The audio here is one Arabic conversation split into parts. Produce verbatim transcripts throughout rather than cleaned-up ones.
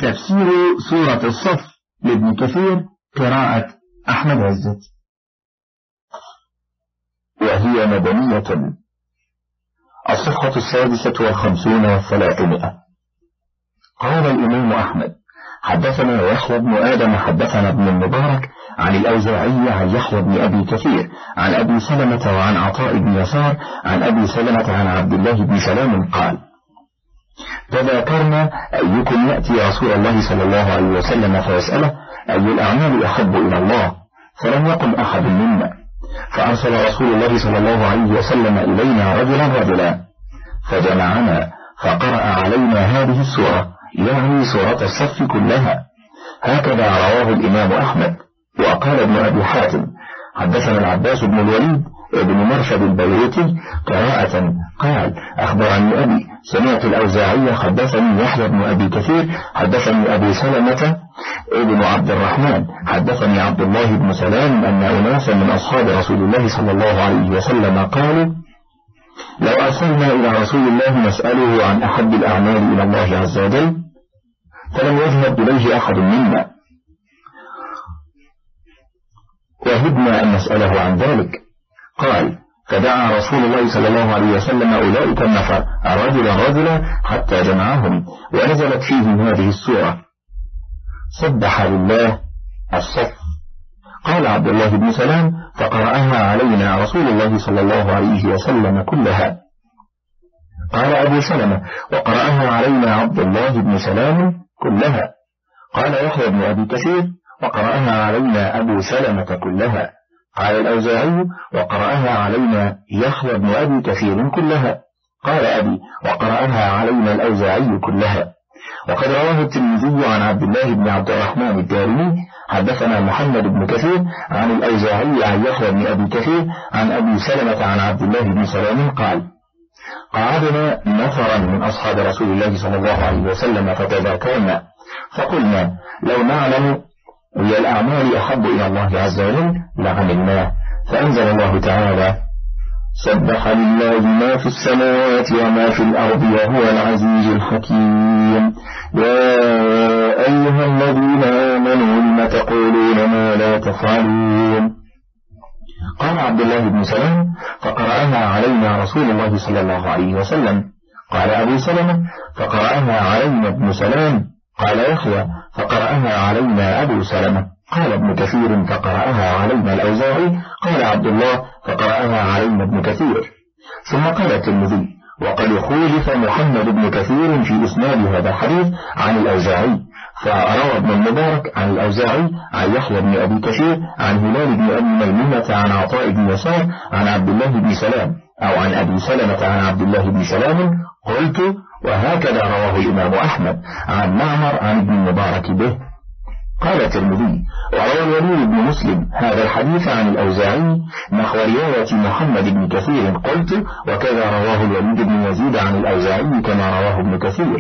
تفسير سورة الصف لابن كثير قراءة أحمد عزت، وهي مدنية. الصفحة السادسة والخمسون والثلاثمائة. قال الإمام أحمد: حدثنا يحيى بن آدم حدثنا ابن المبارك عن الأوزاعي عن يحيى بن أبي كثير عن أبي سلمة وعن عطاء بن يسار عن أبي سلمة عن عبد الله بن سلام قال: تذاكرنا أيكم يأتي رسول الله صلى الله عليه وسلم فيسأله أي الأعمال أحب إلى الله، فلم يقل أحد منا، فأرسل رسول الله صلى الله عليه وسلم إلينا رجلا رجلا فجمعنا فقرأ علينا هذه السورة، يعني سورة الصف كلها. هكذا رواه الإمام أحمد. وقال ابن أبي حاتم: حدثنا العباس بن الوليد ابن مرشد البيروتي قراءة قال: أخبرني أبي سمعت الأوزاعي حدثني يحيى بن أبي كثير حدثني أبو سلمة ابن عبد الرحمن حدثني عبد الله بن سلام أن أناسا من أصحاب رسول الله صلى الله عليه وسلم قالوا: لو أرسلنا إلى رسول الله نسأله عن أحب الأعمال إلى الله عز وجل فلم يذهب إليه أحد منا، وهدنا أن نسأله عن ذلك. قال: فدعا رسول الله صلى الله عليه وسلم أولئك النفر رجلا رجلا حتى جمعهم، ونزلت فيهم هذه السورة: سبح لله الصف. قال عبد الله بن سلام: فقرأها علينا رسول الله صلى الله عليه وسلم كلها. قال أبو سلمة: وقرأها علينا عبد الله بن سلام كلها. قال يحيى بن أبي كثير: وقرأها علينا أبو سلمة كلها. قال الأوزاعي: وقرأها علينا يحيى بن أبي كثير كلها. قال أبي: وقرأها علينا الأوزاعي كلها. وقد رواه الترمذي عن عبد الله بن عبد الرحمن الدارمي حدثنا محمد بن كثير عن الأوزاعي عن يحيى بن أبي كثير عن أبي سلمة عن عبد الله بن سلام قال: قعدنا نفرا من أصحاب رسول الله صلى الله عليه وسلم فتذاكرنا فقلنا: لو نعلم أي الأعمال أحب إلى الله عز وجل لعملناه، فأنزل الله تعالى: سبح لله ما في السماوات وما في الأرض وهو العزيز الحكيم. يا أيها الذين آمنوا لم تقولون ما لا تفعلون. قال عبد الله بن سلام: فقرأها علينا رسول الله صلى الله عليه وسلم. قال أبو سلمة: فقرأها علينا ابن سلام. قال يحيى: فقرأها علينا أبو سلمة. قال ابن كثير: فقرأها علينا الأوزاعي. قال عبد الله: فقرأها علينا ابن كثير. ثم قال الترمذي: وقد خولف محمد بن كثير في إسناد هذا الحديث عن الأوزاعي، فروى ابن المبارك عن الأوزاعي عن يحيى بن أبي كثير عن هلال بن أبي ميمونة عن عطاء بن يسار عن عبد الله بن سلام أو عن أبي سلمة عن عبد الله بن سلام. قلت: وهكذا رواه الإمام أحمد عن معمر عن ابن المبارك به. قال الترمذي: وروى الوليد بن مسلم هذا الحديث عن الأوزاعي نحو رواية محمد بن كثير. قلت: وكذا رواه الوليد بن يزيد عن الأوزاعي كما رواه ابن كثير.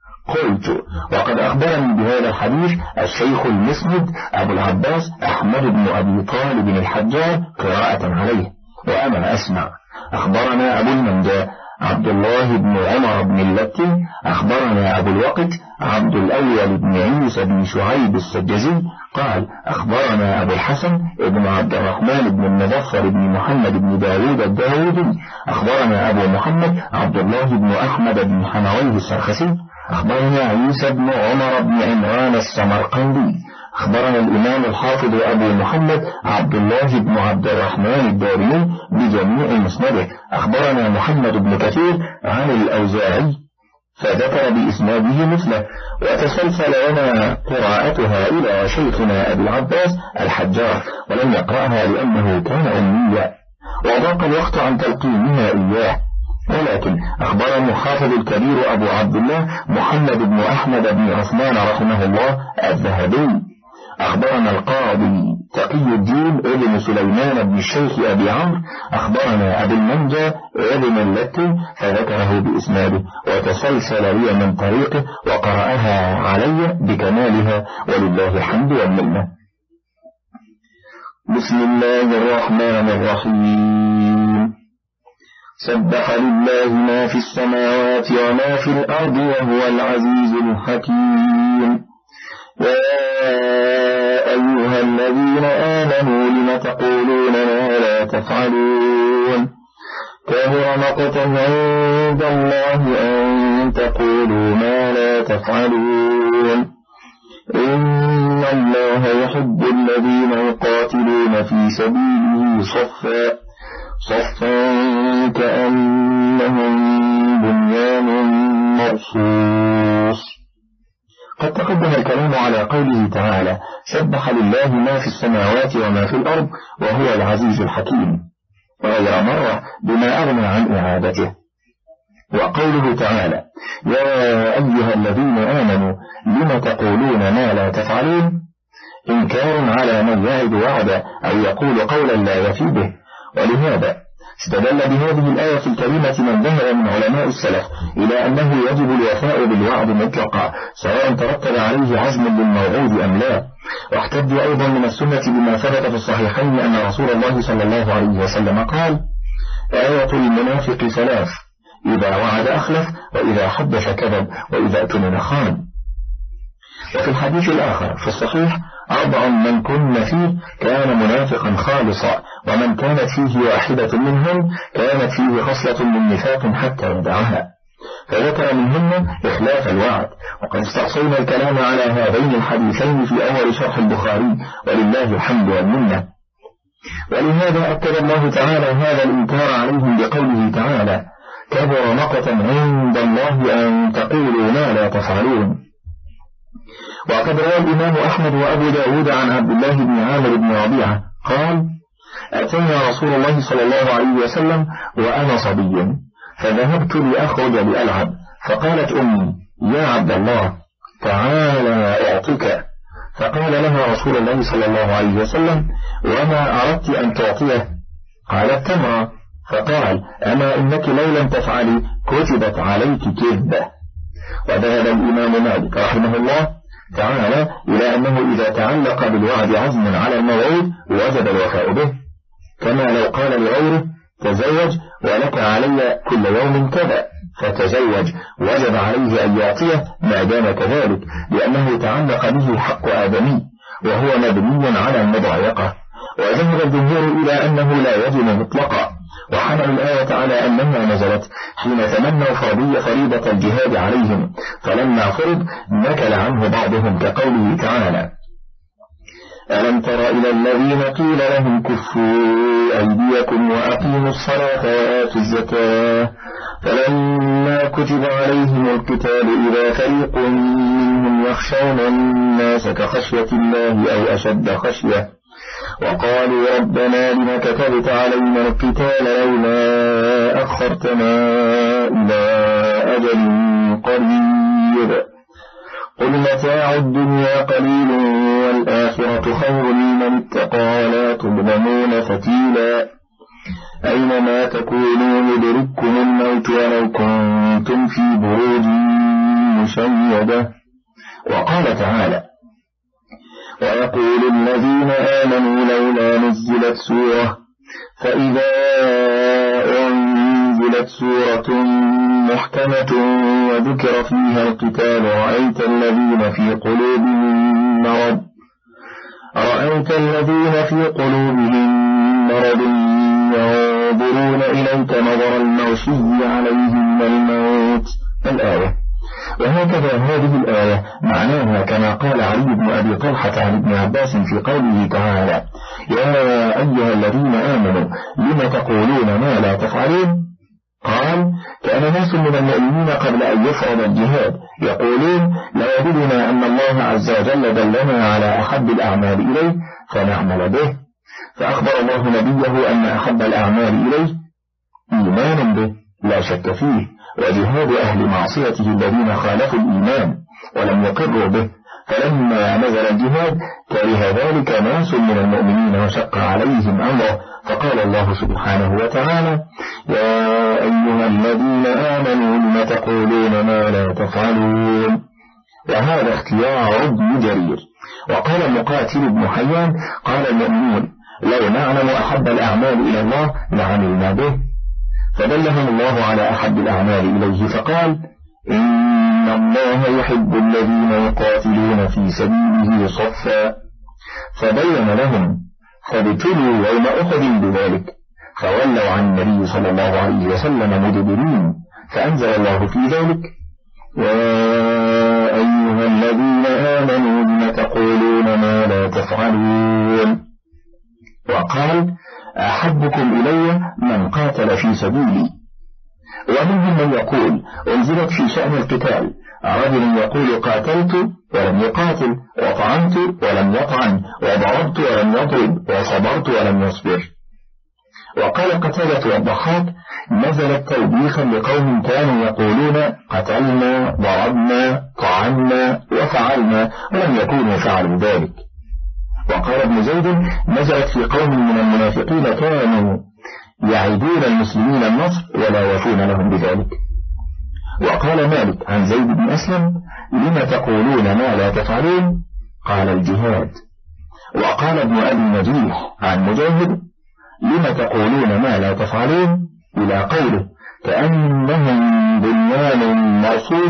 قلت: وقد أخبرني بهذا الحديث الشيخ المسند أبو العباس أحمد بن أبي طالب الحجاج قراءة عليه وأنا أسمع. أخبرنا أبو المنجى عبد الله بن عمر بن اللتي. أخبرنا أبو الوقت عبد الأول بن عيسى بن شعيب السجزي قال: أخبرنا أبو الحسن ابن عبد الرحمن بن المظفر بن محمد بن داود الداودي. أخبرنا أبو محمد عبد الله بن أحمد بن حمويه السرخسي. أخبرنا عيسى بن عمر بن عمران السمرقندي. أخبرنا الإمام الحافظ أبو محمد عبد الله بن عبد الرحمن الدارمي بجميع مسنده. أخبرنا محمد بن كثير عن الأوزاعي فذكر بإسناده مثله، وتسلسل لنا قراءتها إلى شيخنا أبي العباس الحجاج، ولم يقرأها لأنه كان أميا وضاق الوقت عن تلقينها إياه. ولكن أخبرني حافظ الكبير أبو عبد الله محمد بن أحمد بن عثمان رحمه الله الذهبي. أخبرنا القاضي تقي الدين ابن سليمان بن الشيخ أبي عمرو. أخبرنا أبو المنجى ابن اللتي فذكره بإسناده وتسلسل لي من طريقه وقرأها علي بكمالها ولله الحمد والمنة. بسم الله الرحمن الرحيم. سبح لله ما في السماوات وما في الأرض وهو العزيز الحكيم. يا أيها الذين آمنوا لم تقولون ما لا تفعلون كبر مقتا عند الله أن تقولوا ما لا تفعلون إن الله يحب الذين يقاتلون في سبيله صفا صفا كأنهم بنيان مرصوص. قد تقدم الكلام على قوله تعالى سبح لله ما في السماوات وما في الأرض وهو العزيز الحكيم، وغير مرة بما أغنى عن إعادته. وقوله تعالى يا أيها الذين آمنوا لم تقولون ما لا تفعلون إنكار على من يعد وعدا أو يقول قولا لا يفي به. ولهذا استدل بهذه الآية الكريمة من ذهب من علماء السلف إلى أنه يجب الوفاء بالوعد مطلقا سواء ترتب عليه عزم للموعود أم لا. واحتج أيضا من السنة بما ثبت في الصحيحين أن رسول الله صلى الله عليه وسلم قال آية المنافق ثلاث إذا وعد أخلف وإذا حدث كذب وإذا اؤتمن خان. وفي الحديث الآخر في الصحيح أربع من كن فيه كان منافقا خالصا ومن كانت فيه واحدة منهم كانت فيه خصلة من نفاق حتى يدعها، فذكر منهن إخلاف الوعد. وقد استعصينا الكلام على هذين الحديثين في أول شرح البخاري ولله الحمد والمنة. ولهذا أكد الله تعالى هذا الإنكار عليهم بقوله تعالى كبر مقتا عند الله أن تقولوا ما لا تفعلون. وقد روى الإمام أحمد وأبو داود عن عبد الله بن عامر بن ربيعة قال أتينا رسول الله صلى الله عليه وسلم وأنا صبي فذهبت لأخرج لألعب فقالت أمي يا عبد الله تعالى أعطيك، فقال لها رسول الله صلى الله عليه وسلم وما أردت أن تعطيه؟ قالت تمرة، فقال أما إنك لو لم تفعلي كتبت عليك كذبة. وذهب الإمام مالك رحمه الله تعالى إلى أنه إذا تعلق بالوعد عزم على الموعود وجب الوفاء به، كما لو قال لغيره تزوج ولك علي كل يوم كذا فتزوج وجب عليه أن يعطيه ما دام كذلك لأنه تعلق به حق آدمي وهو مبني على المضايقة. وذهب الجمهور إلى أنه لا يجب مطلقا، وحمل الآية على أنها نزلت حين تمنوا فرضية فريضة الجهاد عليهم فلما فرض نكل عنه بعضهم كقوله تعالى ألم تر إلى الذين قيل لهم كفوا أيديكم وأقيموا الصلاة وآتوا الزكاة فلما كتب عليهم القتال إذا فريق منهم يخشون الناس كخشية الله أو أشد خشية وقالوا ربنا لم كتبت علينا القتال لولا أخرتنا إلى أجل قريب قل متاع الدنيا قليل والآخرة خير لمن اتقى لا تظلمون فتيلا أينما تكونوا يدرككم الموت ولو كنتم في بروج مشيدة. وقال تعالى ويقول الذين آمنوا لولا نزلت سورة فإذا أنزلت سورة محكمة وذكر فيها القتال رأيت الذين في قلوبهم مرض رأيت الذين في قلوبهم مرض ينظرون إليك نظر المغشي عليهم الموت الآية. وهكذا هذه الآية معناها كما قال علي بن أبي طلحة عن ابن عباس في قوله تعالى يا أيها الذين آمنوا لم تقولون ما لا تفعلون. قال كان ناس من المؤمنين قبل أن يفرض الجهاد يقولون لا يدلنا أن الله عز وجل دلنا على أحب الأعمال إليه فنعمل به، فأخبر الله نبيه أن أحب الأعمال إليه إيمان به لا شك فيه وجهاد أهل معصيته الذين خالفوا الإيمان ولم يقروا به، فلما نزل الجهاد كره ذلك ناس من المؤمنين وشق عليهم أمره فقال الله سبحانه وتعالى يا أيها الذين آمنوا لم تقولون ما لا تفعلون. وهذا اختيار ابن جرير. وقال مقاتل بن حيان قال المؤمنون لو نعلم أحب الأعمال إلى الله لعملنا به، فدلهم الله على أحب الأعمال إليه فقال إن الله يحب الذين يقاتلون في سبيله صفا، فبين لهم فابتلوا يوم أحد بذلك، فولوا عن النبي صلى الله عليه وسلم مدبرين، فأنزل الله في ذلك: يا أيها الذين آمنوا لم تقولون ما لا تفعلون. وقال: أحبكم إلي من قاتل في سبيلي. ومنهم من يقول أنزلت في شأن القتال، رجل يقول قاتلت ولم يقاتل، وطعنت ولم يطعن، وضربت ولم يضرب، وصبرت ولم يصبر. وقال قتادة والضحاك: نزلت توبيخا لقوم كانوا يقولون قتلنا ضربنا طعنا وفعلنا ولم يكونوا فعلوا ذلك. وقال ابن زيد: نزلت في قوم من المنافقين كانوا يعيدون المسلمين النصر ولا يفون لهم بذلك. وقال مالك عن زيد بن أسلم: لم تقولون ما لا تفعلون؟ قال: الجهاد. وقال ابن أبي نجيح عن مجاهد: لم تقولون ما لا تفعلون؟ إلى قوله: كأنهم بنيان مرصوص.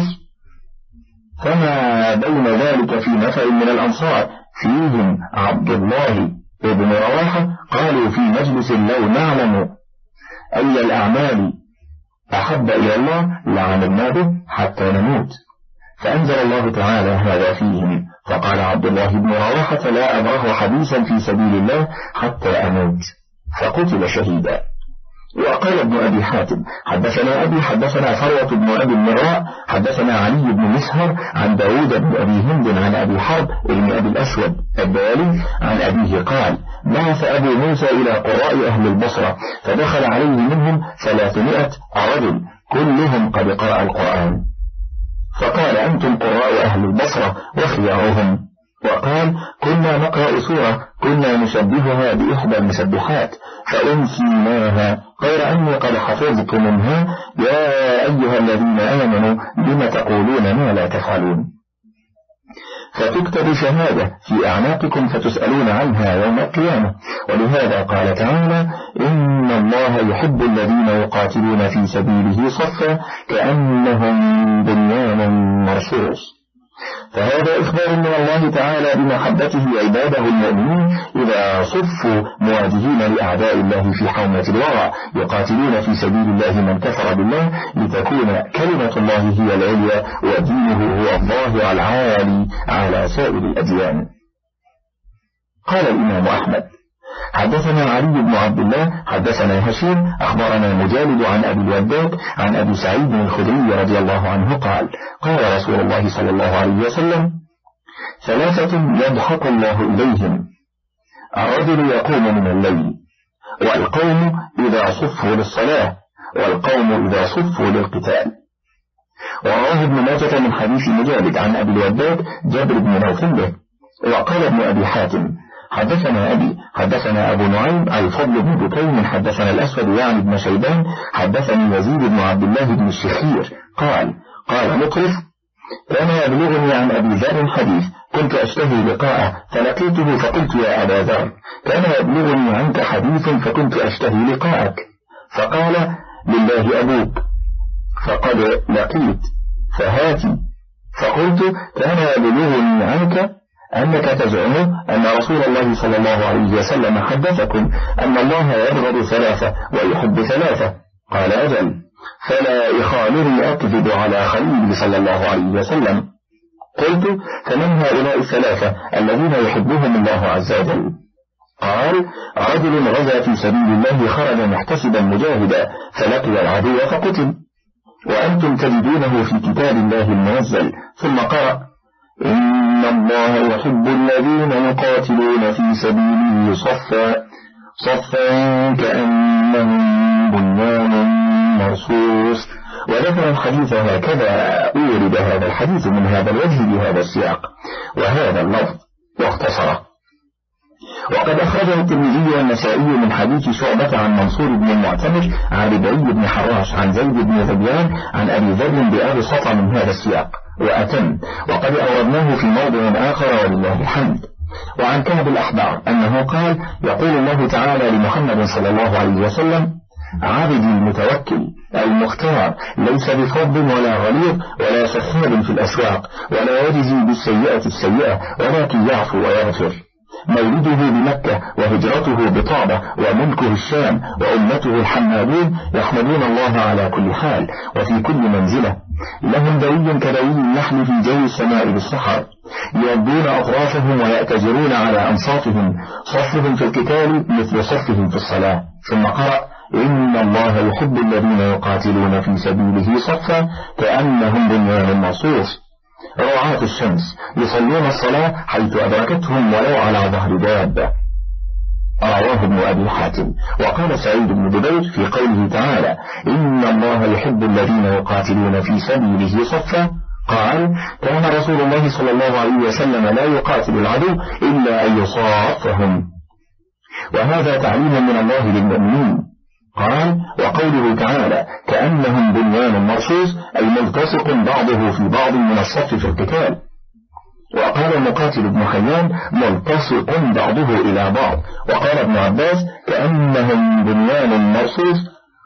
فما بين ذلك في نفع من الأنصار فيهم عبد الله بن رواحة قالوا في مجلس: لو نعلم أي الأعمال أحب إلى الله لعملنا به حتى نموت. فأنزل الله تعالى هذا فيهم، فقال عبد الله بن رواحة: لا أبرح حديثا في سبيل الله حتى أموت، فقتل شهيدا. وقال ابن أبي حاتم: حدثنا أبي حدثنا فروة بن أبي المراء حدثنا علي بن مسهر عن داود بن أبي هند عن أبي حرب بن أبي الأسود الدالي عن أبيه قال: بعث أبو موسى إلى قراء أهل البصرة، فدخل عليه منهم ثلاثمائة رجل كلهم قد قرأ القرآن، فقال: أنتم قراء أهل البصرة وخيارهم. وقال: كنا نقرأ سورة كنا نشبهها بإحدى المسبحات فأنسيناها، غير أني قد حفظت منها: يا أيها الذين آمنوا لم تقولون ما لا تفعلون. فتكتب شهادة في أعناقكم فتسألون عنها يوم القيامة. ولهذا قال تعالى: إن الله يحب الذين يقاتلون في سبيله صفا كأنهم بنيان مرصوص. فهذا إخبار من الله تعالى بمحبته عباده المؤمنين إذا صفوا مواجهين لأعداء الله في حومة الورى يقاتلون في سبيل الله من كفر بالله لتكون كلمة الله هي العليا ودينه هو الظاهر العالي على سائر الأديان. قال الإمام أحمد: حدثنا علي بن عبد الله حدثنا هشيم أخبرنا مجالد عن أبي الوداد عن أبي سعيد الخدري رضي الله عنه قال: قال رسول الله صلى الله عليه وسلم: ثلاثة يضحك الله إليهم: الرجل يقوم من الليل، والقوم إذا صفوا للصلاة، والقوم إذا صفوا للقتال. ورواه ابن ماجة من حديث مجالد عن أبي الوداد جابر بن نوفل. وقال ابن أبي حاتم: حدثنا أبي حدثنا أبو نعيم الفضل بن بكيم حدثنا الأسود يعني بن شيبان حدثني يزيد بن عبد الله بن الشخير قال: قال مطرف: كان يبلغني عن أبي ذر حديث كنت أشتهي لقاءه فلقيته فقلت: يا أبا ذر، كان يبلغني عنك حديث فكنت أشتهي لقاءك، فقال: لله أبوك، فقد لقيت فهاتي. فقلت: كان يبلغني عنك أنك تزعم أن رسول الله صلى الله عليه وسلم حدثكم أن الله يبغض ثلاثة ويحب ثلاثة. قال: أجل، فلا إخالني أكذب على خليل صلى الله عليه وسلم. قلت: فمن هؤلاء الثلاثة الذين يحبهم الله عز وجل؟ قال: رجل غزا في سبيل الله خرج محتسبا مجاهدا فلقي العدو فقتل، وأنتم تجدونه في كتاب الله المنزل. ثم قرأ: إن الله يحب الذين يقاتلون في سبيله صفا صفا كأنهم بنيان مرصوص. وذكر الحديث هكذا. أورد هذا الحديث من هذا الوجه بهذا السياق وهذا اللفظ واختصره. وقد أخرجه الترمذي والنسائي من حديث شعبة عن منصور بن المعتمر عن ربعي بن حراش عن زيد بن ذبيان عن أبي ذر بآل سطى من هذا السياق وأتم، وقد أوردناه في موضع آخر ولله الحمد. وعن كعب الأحبار أنه قال: يقول الله تعالى لمحمد صلى الله عليه وسلم: عبد المتوكل المختار ليس بفض ولا غليظ ولا سخاب في الأسواق ولا يجزي بالسيئة السيئة ولكن يعفو ويغفر. مولده بمكة وهجرته بطابة وملكه الشام وأمته الحمادون يحمدون الله على كل حال وفي كل منزلة. لهم دوي كدوي النحل في جو السماء بالسحر، يربون أطرافهم ويأتجرون على أنصافهم، صفهم في القتال مثل صفهم في الصلاة. ثم قرأ: إن الله يحب الذين يقاتلون في سبيله صفا كأنهم بنيان مرصوص. رعاة الشمس يصلون الصلاة حيث أدركتهم ولو على ظهر دابة. رواه ابن أبي حاتم. وقال سعيد بن جبير في قوله تعالى: إن الله يحب الذين يقاتلون في سبيله صفا، قال: كان رسول الله صلى الله عليه وسلم لا يقاتل العدو إلا أن يصافهم، وهذا تعليم من الله للمؤمنين. قال: وقوله تعالى: كأنهم بنيان مرصوص، أي ملتصق بعضه في بعض من الصف في القتال. وقال مقاتل بن حيان: ملتصق بعضه إلى بعض. وقال ابن عباس: كأنهم بنيان مرصوص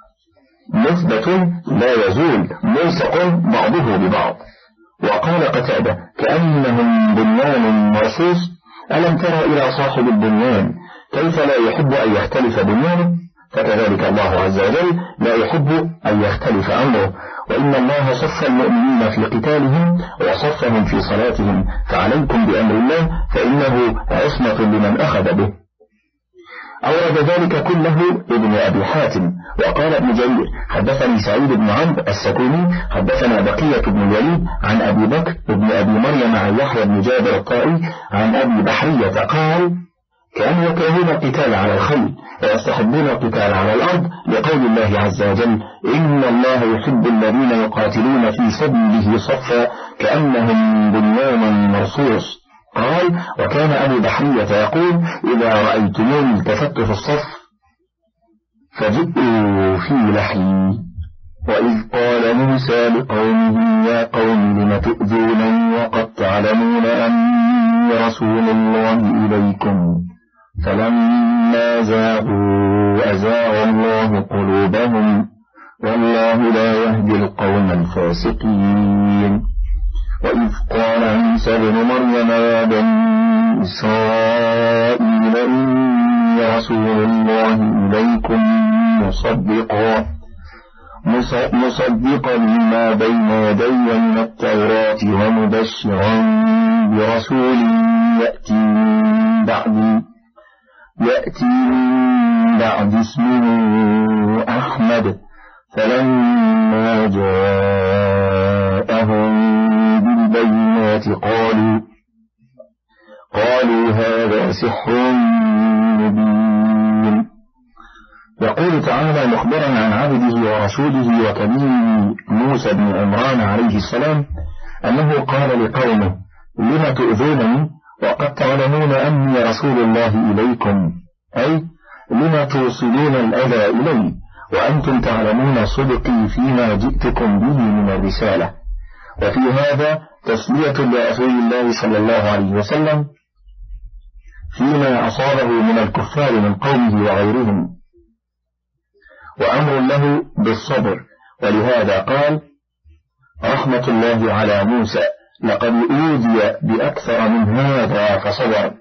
مثبت لا يزول ملصق بعضه ببعض. وقال قتادة: كأنهم بنيان مرصوص، ألم تر إلى صاحب البنيان كيف لا يحب أن يختلف بنيانه؟ فكذلك الله عز وجل لا يحب أن يختلف أمره. وإن الله صف المؤمنين في قتالهم وصفهم في صلاتهم، فعليكم بأمر الله فإنه عصمة لمن أخذ به. أورد ذلك كله ابن أبي حاتم. وقال ابن جرير: حدثني سعيد بن عمرو السكوني حدثنا بقية بن الوليد عن أبي بكر بن أبي مريم عن يحيى بن جابر الطائي عن أبي بحرية قال: كانوا يكرهون القتال على الخيل ويستحبون القتال على الأرض، لقول الله عز وجل: إن الله يحب الذين يقاتلون في سبيله صفا كأنهم بنيان مرصوص. قال: وكان أبو بحرية يقول: إذا رأيتموني التفت في الصف فجئوا في لحي. وإذ قال موسى لقومه: يا قوم لم تؤذونني وقد تعلمون أني رسول الله إليكم، فلما زاغوا أزاغ الله قلوبهم، والله لا يهدي القوم الفاسقين. وإذ قال عيسى ابن مريم: يا بني إسرائيل إني رسول الله إليكم مصدقا مصدقا لما بين يدي من التوراة ومبشرا برسول يأتي من بعدي يأتي من بعد اسمه أحمد. فلما جاءهم بالبينات قالوا قالوا هذا سحر مبين. يقول تعالى مخبرا عن عبده ورسوله وكليمه موسى بن عمران عليه السلام أنه قال لقومه: لم تؤذونني وقد تعلمون أني رسول الله إليكم، أي لم توصلون الأذى إلي وأنتم تعلمون صدقي فيما جئتكم به من الرسالة. وفي هذا تسلية لرسول الله صلى الله عليه وسلم فيما أصابه من الكفار من قومه وغيرهم، وأمر له بالصبر. ولهذا قال: رحمة الله على موسى، لقد أوذي بأكثر من هذا فصبر.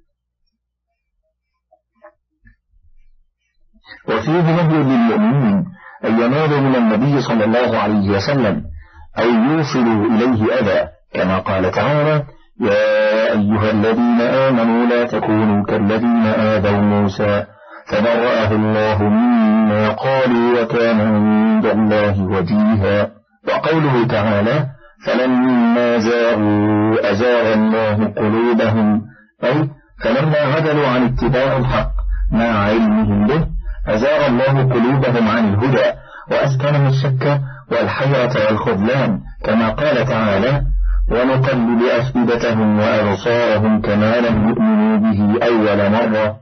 وفيه نهي للمؤمنين أن ينالوا من النبي صلى الله عليه وسلم أو يوصلوا إليه أذى، كما قال تعالى: يا أيها الذين آمنوا لا تكونوا كالذين آذوا موسى فبرأه الله مما قالوا وكان عند الله وجيها. وقوله تعالى: فلما زاغوا أزاغ الله قلوبهم، أي فلما عدلوا عن اتباع الحق مع علمهم به أزاغ الله قلوبهم عن الهدى وأسكنهم الشك والحيرة والخذلان، كما قال تعالى: ونقلب أفئدتهم وأبصارهم كما لم يؤمنوا به أول مرة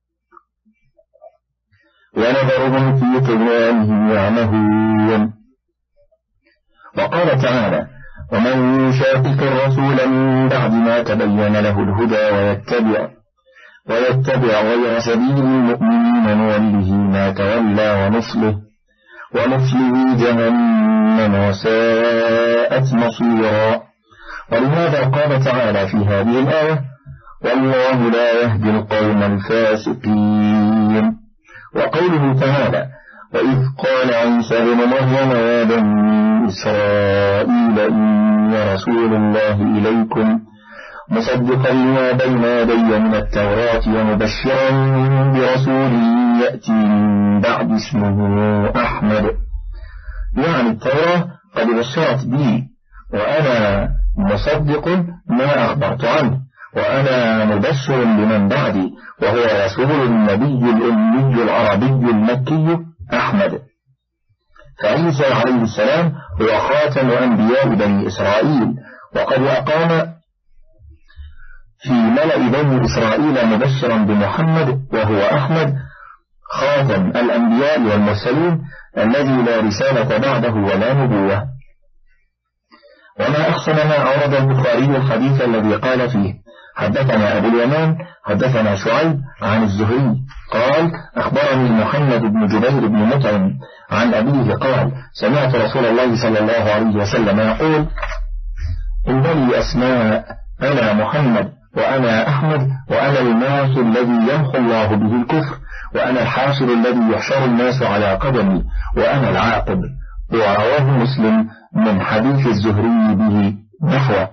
ونذرهم في طغيانهم يعمهون. وقال تعالى: ومن يشاقق الرسول من بعد ما تبين له الهدى ويتبع ويتبع غير سبيل المؤمنين نوله ما تولى ونصله ونصله جهنم وساءت مصيرا. ولهذا قال تعالى في هذه الآية: والله لا يهدي القوم الفاسقين. وقوله تعالى: وإذ قال عيسى بن مريم يا بني إسرائيل إني رسول الله إليكم مصدقا لما بين يدي من التوراة ومبشرا برسول يأتي من بعد اسمه أحمد، يعني التوراة قد بشرت بي وأنا مصدق ما أخبرت عنه، وأنا مبشر لمن بعدي وهو رسول النبي الأمي العربي المكي أحمد. فعيسى عليه السلام هو خاتم أنبياء بني إسرائيل، وقد أقام في ملأ بني إسرائيل مبشرا بمحمد وهو أحمد خاتم الأنبياء والمرسلين الذي لا رسالة بعده ولا نبوة. وما أحسن ما أورد البخاري الحديث الذي قال فيه: حدثنا أبو اليمان حدثنا شعيب عن الزهري قال: أخبرني محمد بن جبير بن مطعم عن أبيه قال: سمعت رسول الله صلى الله عليه وسلم يقول: إن لي أسماء، أنا محمد وأنا أحمد وأنا الماحي الذي يمحو الله به الكفر وأنا الحاشر الذي يحشر الناس على قدمي وأنا العاقب. ورواه مسلم من حديث الزهري به نحوه.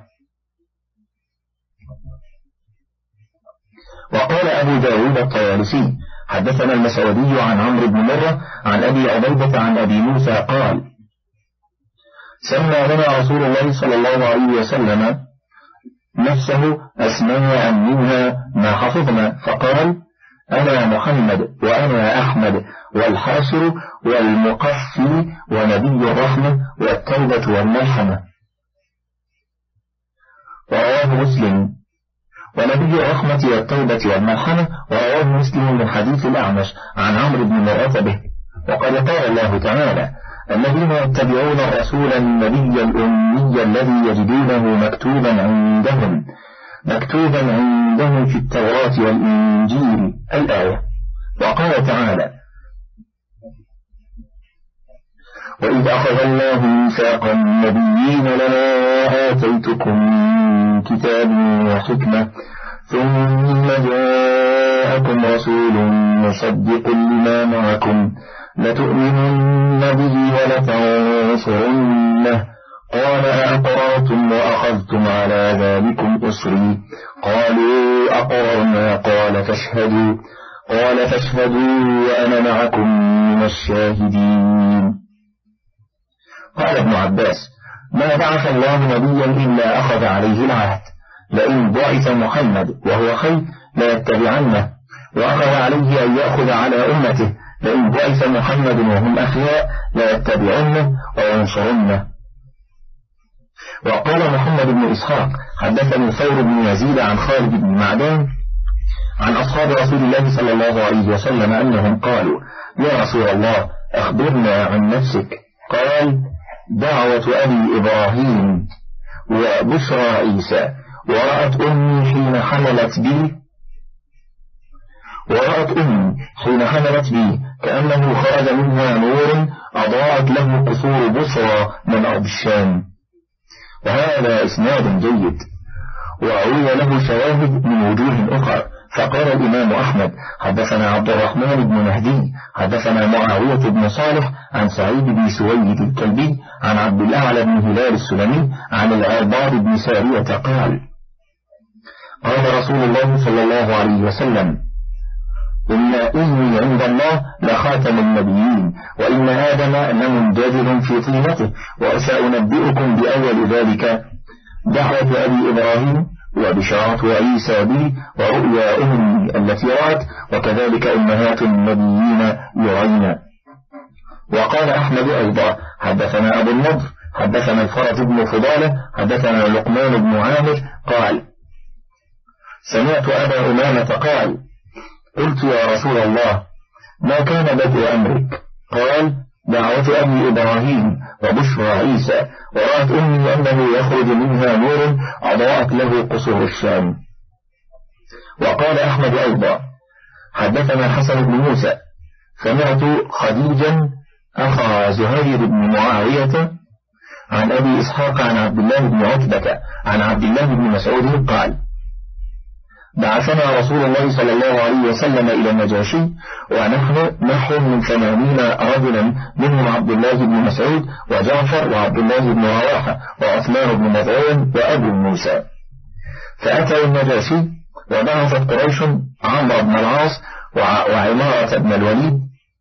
وقال أبو داود الطيالسي: حدثنا المسعودي عن عمرو بن مرة عن أبي عبيدة عن أبي موسى قال: سمى لنا رسول الله صلى الله عليه وسلم نفسه أسماء منها ما حفظنا، فقال: أنا محمد وأنا أحمد والحاشر والمقفي ونبي الرحمة والتوبة والملحمة. ورواه مسلم ونبي الرحمة والتوبة والملحمة، ورواه مسلم من حديث الأعمش عن عمرو بن مرة به. وقد قال الله تعالى: الذين يتبعون الرسول النبي الأمي الذي يجدونه مكتوبا عندهم مكتوبا عندهم في التوراة والإنجيل الآية. وقال تعالى: وإذ أخذ الله ميثاق النبيين لما آتيتكم من كتاب وحكمة ثم جاءكم رسول مصدق لما معكم لتؤمنن به ولتنصرنه قال أأقررتم وأخذتم على ذلكم إصري قالوا أقررنا قال فاشهدوا قال فاشهدوا وأنا معكم من الشاهدين. قال ابن عباس: ما بعث الله نبيا إلا أخذ عليه العهد، لئن بعث محمد وهو حي ليتبعنه، وأخذ عليه أن يأخذ على أمته، لئن بعث محمد وهم أحياء ليتبعنه وينصرنه. وقال محمد بن إسحاق: حدثني ثور بن يزيد عن خالد بن معدان عن أصحاب رسول الله صلى الله عليه وسلم أنهم قالوا: يا رسول الله أخبرنا عن نفسك. قال: دعوة أبي إبراهيم وبشرى عيسى، ورأت أمي حين حملت بي ورأت أمي حين حملت بي كأنه خرج منها نور أضاءت له قصور بصرى من أرض الشام. وهذا إسناد جيد، وروي له شواهد من وجوه أخرى. فقال الإمام أحمد: حدثنا عبد الرحمن بن مهدي حدثنا معاوية بن صالح عن سعيد بن سويد الكلبي عن عبد الأعلى بن هلال السلمي عن العرباض بن سارية قال: قال رسول الله صلى الله عليه وسلم: إن إذني عند الله لخاتم النبيين، وإن آدم لمنجدل في طينته، وسأنبئكم بأول ذلك دعوة أبي إبراهيم وبشارة عيسى بي ورؤيا أمي التي رأت، وكذلك أمهات النبيين يرين. وقال أحمد أيضا: حدثنا أبو النضر حدثنا الفرج بن فضالة حدثنا لقمان بن عامر قال: سمعت أبا أمامة قال: قلت يا رسول الله ما كان بدء أمرك؟ قال: دعوة أبي إبراهيم وبشرى عيسى، ورأت أمي أنه يخرج منها نور أضاءت له قصور الشام. وقال أحمد أيضا حدثنا الحسن بن موسى سمعت خديجا أخا زهير بن معاوية عن أبي إسحاق عن عبد الله بن عتبة عن عبد الله بن مسعود قال بعثنا رسول الله صلى الله عليه وسلم إلى النجاشي ونحن نحو من ثمانين رجلا منهم عبد الله بن مسعود وجعفر وعبد الله بن رواحة وعثمان بن مظعون وأبو موسى. فأتوا النجاشي وبعثت قريش عمرو بن العاص وعمارة بن الوليد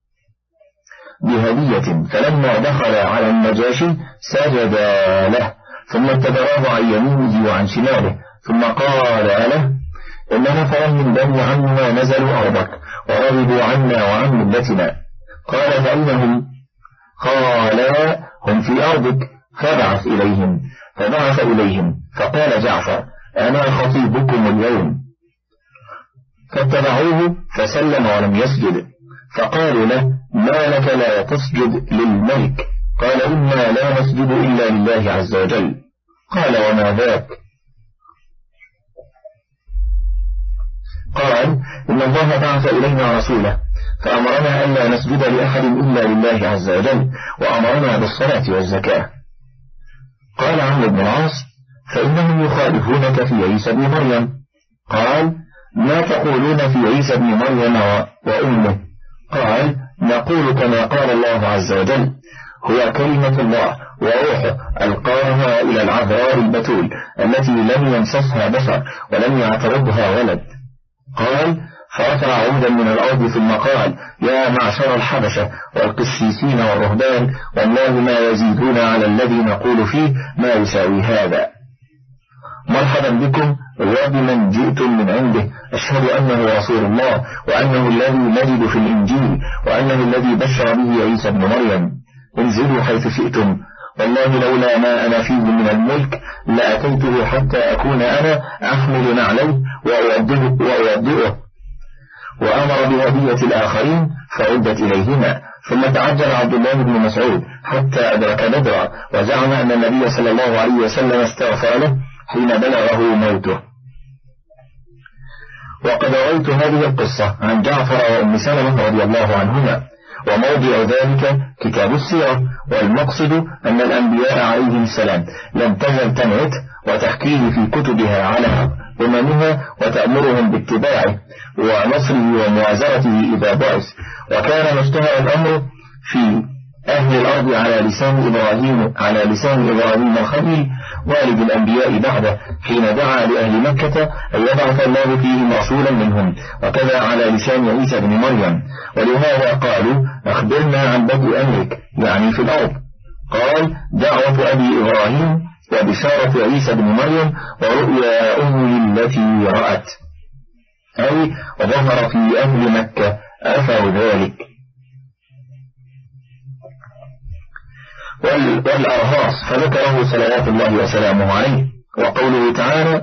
بهدية، فلما دخل على النجاشي سجد له ثم استداره عن يمينه وعن شماله ثم قال له إن نفرا من بني عمنا نزلوا أرضك ورغبوا عنا وعن ملتنا. قال فأين هم؟ قال هم في أرضك فبعث إليهم. فبعث إليهم فقال جعفر أنا خطيبكم اليوم. فاتبعوه فسلم ولم يسجد، فقالوا له ما لك لا تسجد للملك؟ قال إنا لا نسجد إلا لله عز وجل. قال وما ذاك؟ قال إن الله بعث إلينا رسوله فأمرنا أن لا نسجد لأحد إلا لله عز وجل وأمرنا بالصلاة والزكاة. قال عمرو بن العاص فإنهم يخالفونك في عيسى بن مريم. قال ما تقولون في عيسى بن مريم وأمه؟ قال نقول كما قال الله عز وجل هو كلمة الله وروحه ألقاها إلى العذراء البتول التي لم يمسسها بشر ولم يعترضها ولد. قال فرفع عودا من الأرض ثم قال يا معشر الحبشة والقسيسين والرهبان والله ما يزيدون على الذي نقول فيه ما يساوي هذا. مرحبا بكم وبمن جئتم من عنده، أشهد أنه رسول الله وأنه الذي نجد في الإنجيل وأنه الذي بشر به عيسى بن مريم. انزلوا حيث شئتم، والله لولا ما أنا فيه من الملك لأتيته حتى أكون أنا أحمل نعليه وأودئه. وأمر بهدية الآخرين فعدت إليهما. ثم تعجل عبد الله بن مسعود حتى أدرك بدرا وزعم أن النبي صلى الله عليه وسلم استغفر له حين بلغه موته. وقد رويت هذه القصة عن جعفر وأم سلمة رضي الله عنهما، وموضع ذلك كتاب السيرة، والمقصد أن الأنبياء عليهم السلام لم تزل تنعت وتحكيه في كتبها على أممها وتأمرهم باتباعه ونصره وموازرته إذا بعث. وكان مشتهر الأمر في أهل الأرض على لسان إبراهيم على لسان إبراهيم الخليل والد الأنبياء بعده حين دعا لأهل مكة أن يبعث الله فيهم رسولا منهم، وكذا على لسان عيسى بن مريم. ولهذا قالوا أخبرنا عن بدء أمرك يعني في الأرض. قال دعوة أبي إبراهيم وبشارة عيسى بن مريم ورؤيا أمه التي رأت، أي ظهر في أهل مكة أثر ذلك. والأرهاص فذكره صلوات الله وسلامه عليه. وقوله تعالى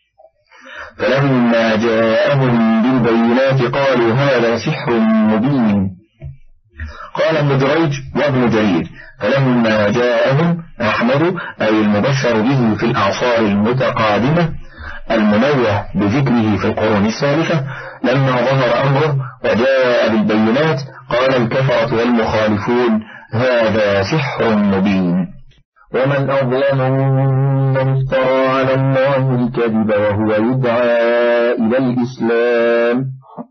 فلما جاءهم بالبينات قالوا هذا سحر مبين. قال ابن جريج وابن جرير فلما جاءهم أحمد أي المبشر به في الأعصار المتقادمة المنوه بذكره في القرون السالفة لما ظهر أمره وجاء بالبينات قال الكفرة والمخالفون هذا سحر مبين. ومن أظلم ممن افترى على الله الكذب وهو يدعى إلى الإسلام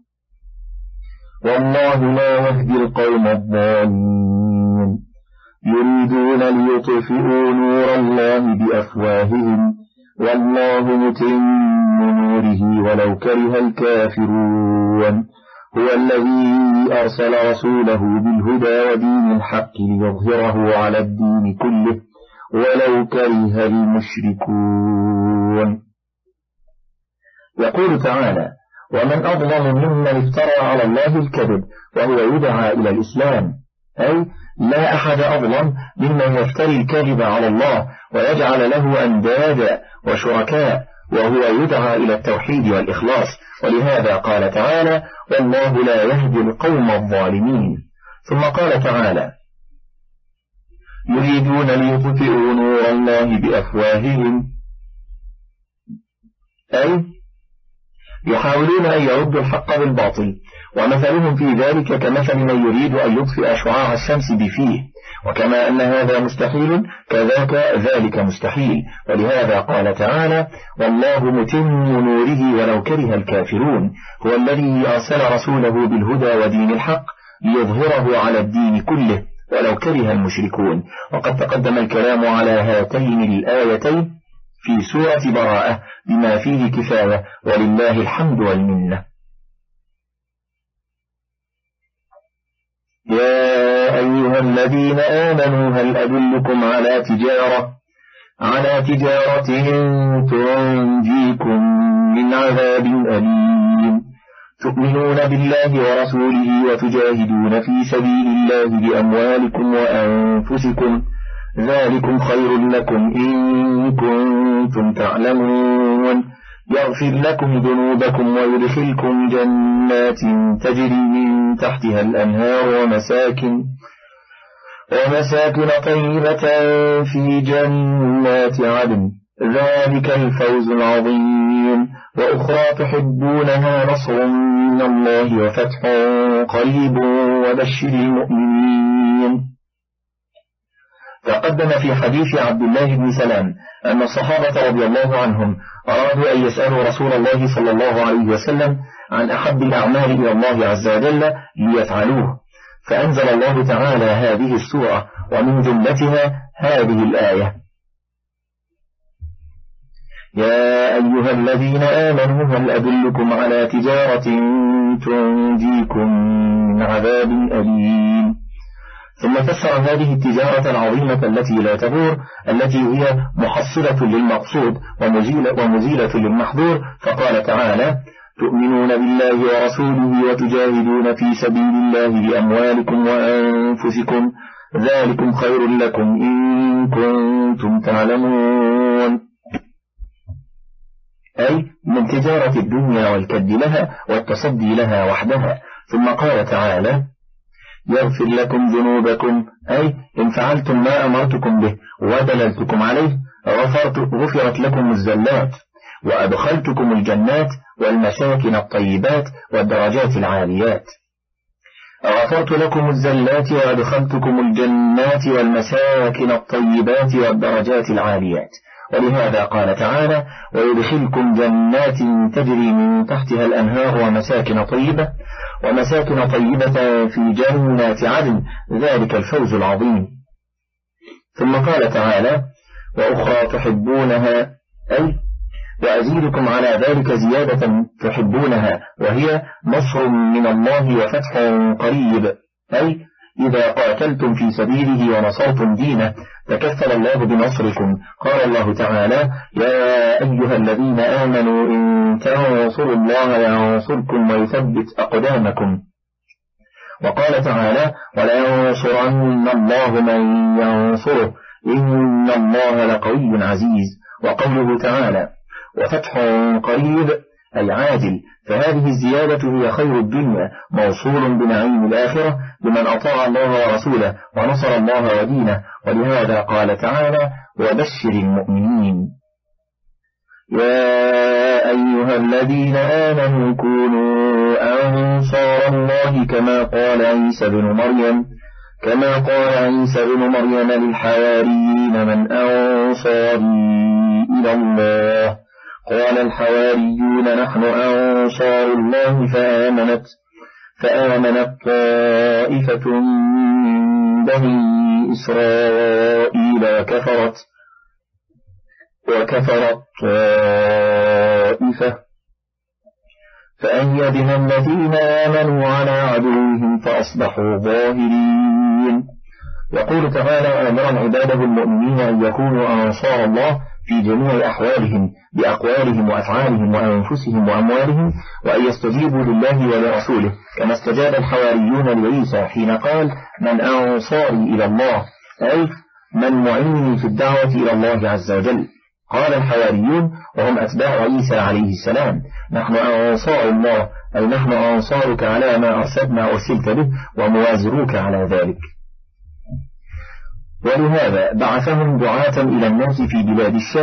والله لا يهدي القوم الظالمين. يريدون ليطفئوا نور الله بأفواههم والله متم نوره ولو كره الكافرون. هو الذي أرسل رسوله بالهدى ودين الحق ليظهره على الدين كله ولو كره المشركون. يقول تعالى ومن أظلم ممن افترى على الله الكذب وهو يدعى إلى الإسلام، أي لا أحد أظلم ممن يفتري الكذب على الله ويجعل له أندادا وشركاء وهو يدعى إلى التوحيد والإخلاص. ولهذا قال تعالى والله لا يهدي القوم الظالمين. ثم قال تعالى يريدون ليطفئوا نور الله بأفواههم، أي يحاولون أن يردوا الحق بالباطل، ومثلهم في ذلك كمثل من يريد أن يطفئ شعاع الشمس بفيه، وكما أن هذا مستحيل كذاك ذلك مستحيل. ولهذا قال تعالى: والله متم نوره ولو كره الكافرون. هو الذي أرسل رسوله بالهدى ودين الحق ليظهره على الدين كله ولو كره المشركون. وقد تقدم الكلام على هاتين الآيتين في سورة براءة بما فيه كفاية، ولله الحمد والمنة. يا أيها الذين آمنوا هل أدلكم على تجارة على تجارة تنجيكم من عذاب أليم تؤمنون بالله ورسوله وتجاهدون في سبيل الله بأموالكم وأنفسكم ذلكم خير لكم إن كنتم تعلمون يغفر لكم ذنوبكم ويدخلكم جنات تجري من تحتها الأنهار ومساكن ومساكن طيبة في جنات عدن ذلك الفوز العظيم. وأخرى تحبونها نصر من الله وفتح قريب وبشر المؤمنين. تقدم في حديث عبد الله بن سلام أن الصحابة رضي الله عنهم أرادوا أن يسألوا رسول الله صلى الله عليه وسلم عن أحب الأعمال إلى الله عز وجل ليفعلوه، فأنزل الله تعالى هذه السورة، ومن جملتها هذه الآية: يا أيها الذين آمنوا هل أدلكم على تجارة تنجيكم من عذاب أليم. ثم فسر هذه التجارة العظيمة التي لا تبور، التي هي محصلة للمقصود ومزيلة, ومزيلة للمحظور، فقال تعالى: تؤمنون بالله ورسوله وتجاهدون في سبيل الله بأموالكم وأنفسكم ذلكم خير لكم إن كنتم تعلمون، أي من تجارة الدنيا والكد لها والتصدي لها وحدها. ثم قال تعالى: يغفر لكم ذنوبكم، أي إن فعلتم ما أمرتكم به ودللتكم عليه غفرت غفرت لكم الزلات وأدخلتكم الجنات والمساكن الطيبات والدرجات العاليات. غفرت لكم الزلات وأدخلتكم الجنات والمساكن الطيبات والدرجات العاليات. ولهذا قال تعالى: ويدخلكم جنات تجري من تحتها الأنهار ومساكن طيبة ومساكن طيبة في جنات عدن ذلك الفوز العظيم. ثم قال تعالى: وأخرى تحبونها، أي وأزيدكم على ذلك زيادة تحبونها، وهي نصر من الله وفتح قريب، أي إذا قاتلتم في سبيله ونصرتم دينه تكفل الله بنصركم. قال الله تعالى: يا أيها الذين آمنوا إن تنصروا الله ينصركم ويثبت أقدامكم. وقال تعالى: ولينصرن الله من ينصره إن الله لقوي عزيز. وقوله تعالى: وفتح قريب، أي عاجل، فهذه الزيادة هي خير الدنيا موصول بنعيم الآخرة لمن أطاع الله ورسوله ونصر الله ودينه. ولهذا قال تعالى: وبشر المؤمنين. يا أيها الذين آمنوا كونوا أنصار الله كما قال عيسى بن مريم كما قال عيسى بن مريم للحواريين من أنصاري إلى الله قال الحواريون نحن أنصار الله فآمنت فآمنت طائفة من بني إسرائيل وكفرت وكفرت طائفة فأيدنا الذين آمنوا على عدوهم فأصبحوا ظاهرين. يقول تعالى آمرا عباده المؤمنين أن يكونوا أنصار الله في جميع أحوالهم بأقوالهم وأفعالهم وأنفسهم وأموالهم، وأن يستجيبوا لله ولرسوله كما استجاب الحواريون لعيسى حين قال: من أنصاري إلى الله، أي من معيني في الدعوة إلى الله عز وجل. قال الحواريون وهم أتباع عيسى عليه السلام: نحن أنصار الله، أي نحن أنصارك على ما أرسلنا أرسلت به وموازروك على ذلك. ولهذا بعثهم دعاة إلى الناس في بلاد الشام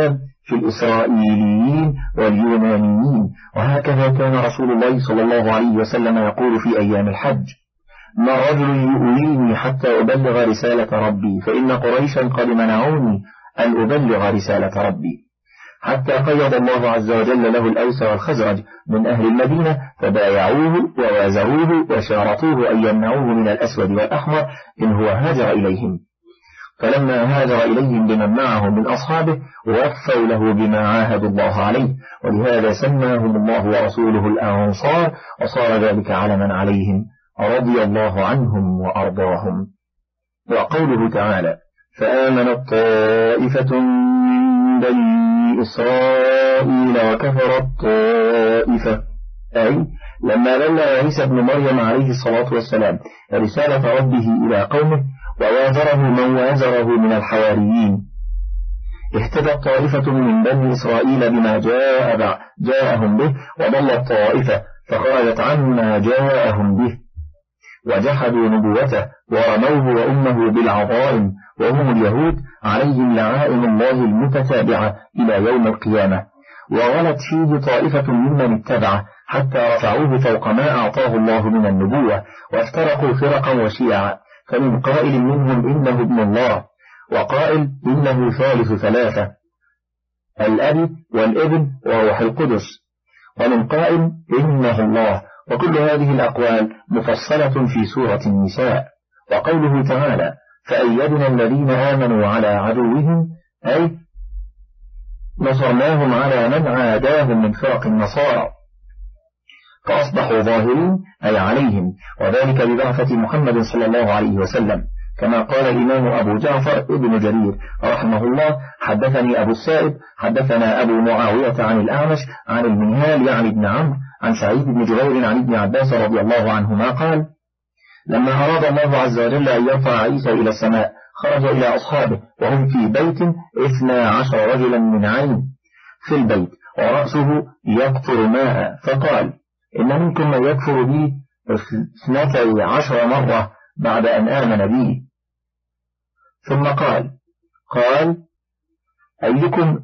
في الإسرائيليين واليونانيين. وهكذا كان رسول الله صلى الله عليه وسلم يقول في أيام الحج: ما رجل يؤويني حتى أبلغ رسالة ربي، فإن قريشا قد منعوني أن أبلغ رسالة ربي، حتى قيض الله عز وجل له الأوس والخزرج من أهل المدينة، فبايعوه ووازروه وشارطوه أن يمنعوه من الأسود والأحمر إن هو هاجر إليهم. فلما هاجر إليهم بمن معه من أصحابه وفوا له بما عاهدوا الله عليه، ولهذا سماهم الله ورسوله الأنصار، وصار ذلك علما عليهم رضي الله عنهم وأرضاهم. وقوله تعالى: فآمنت طائفة من بني إسرائيل وكفرت طائفة، أي لما بلغ عيسى ابن مريم عليه الصلاة والسلام رسالة ربه إلى قومه ووازره من وازره من الحواريين، اهتدت طائفة من بني إسرائيل بما جاء جاءهم به، وضلت طائفة فخرجت عما جاءهم به، وجحدوا نبوته ورموه وأمه بالعظائم، وهم اليهود عليهم لعائن الله المتتابعة إلى يوم القيامة. وغلت فيه طائفة ممن اتبعه حتى رفعوه فوق ما أعطاه الله من النبوة، وافترقوا فرقا وشيعا، فمن قائل منهم إنه ابن الله، وقائل إنه ثالث ثلاثة، الأب والابن وروح القدس، ومن قائل إنه الله. وكل هذه الأقوال مفصلة في سورة النساء. وقوله تعالى: فأيدنا الذين آمنوا على عدوهم، أي نصرناهم على من عاداهم من فرق النصارى، فأصبحوا ظاهرين أي عليهم، وذلك ببعثة محمد صلى الله عليه وسلم، كما قال الإمام أبو جعفر ابن جرير رحمه الله: حدثني أبو السائب حدثنا أبو معاوية عن الأعمش عن المنهال يعني ابن عمرو عن سعيد بن جبير عن ابن عباس رضي الله عنهما قال: لما أراد الله عز وجل أن يرفع عيسى إلى السماء خرج إلى أصحابه وهم في بيت اثنا عشر رجلا من عين في البيت ورأسه يقطر ماء، فقال: إن منكم من يكفر بي اثنتي عشر مرة بعد أن آمن بي. ثم قال قال أيكم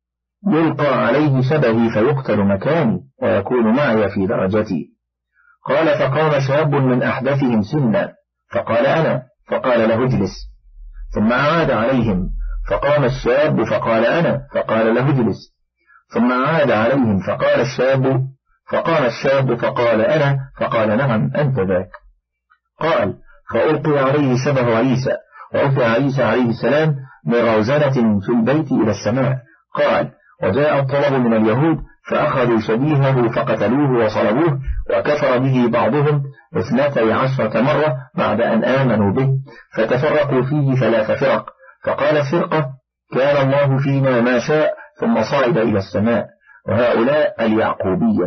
يلقى عليه شبهي فيقتل مكاني ويكون معي في درجتي؟ قال: فقام شاب من أحدثهم سنا فقال: أنا، فقال له: اجلس. ثم عاد عليهم فقام الشاب فقال: أنا، فقال له: اجلس. ثم عاد عليهم فقال الشاب فقام الشاب فقال: أنا، فقال: نعم أنت ذاك. قال: فألقي عليه شبه عيسى، ورفع عيسى عليه السلام من روزنة في البيت إلى السماء. قال: وجاء الطلب من اليهود فأخذوا شبيهه فقتلوه وصلبوه، وكفر به بعضهم اثنتي عشرة مرة بعد أن آمنوا به، فتفرقوا فيه ثلاث فرق. فقالت فرقة: كان الله فينا ما شاء، ثم صعد إلى السماء، وهؤلاء اليعقوبية.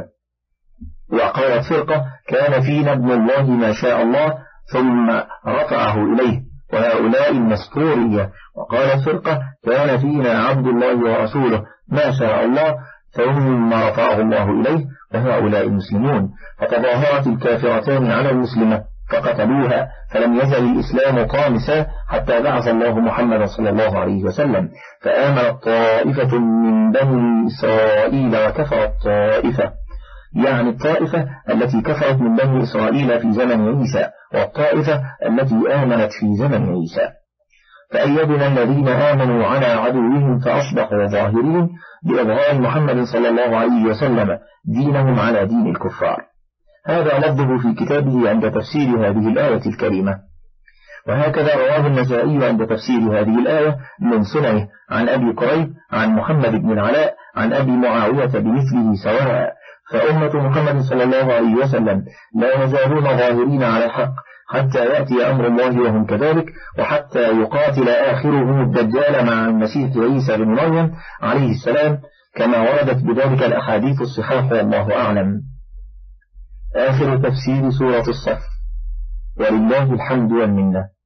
وقالت فرقة: كان فينا ابن الله ما شاء الله، ثم رفعه إليه، وهؤلاء النسطورية. وقالت فرقة: كان فينا عبد الله ورسوله ما شاء الله، ثم رفعه الله إليه، وهؤلاء المسلمون. فتظاهرت الكافرتان على المسلمة فقتلوها، فلم يزل الإسلام طامسا حتى بعث الله محمد صلى الله عليه وسلم، فآمنت طائفة من بني إسرائيل وكفرت طائفة، يعني الطائفة التي كفرت من بني إسرائيل في زمن عيسى، والطائفة التي آمنت في زمن عيسى. فأيدنا الذين آمنوا على عدوهم فأصبحوا ظاهرين بإظهار محمد صلى الله عليه وسلم دينهم على دين الكفار. هذا لفظه في كتابه عند تفسير هذه الآية الكريمة. وهكذا رواه النسائي عند تفسير هذه الآية من سننه عن أبي قريب عن محمد بن العلاء عن أبي معاوية بمثله سواء. فأمة محمد صلى الله عليه وسلم لا يزالون ظاهرين على الحق حتى يأتي أمر الله وهم كذلك، وحتى يقاتل آخرهم الدجال مع المسيح عيسى بن مريم عليه السلام، كما وردت بذلك الأحاديث الصحاح، والله أعلم. آخر تفسير سورة الصف، ولله الحمد والمنة.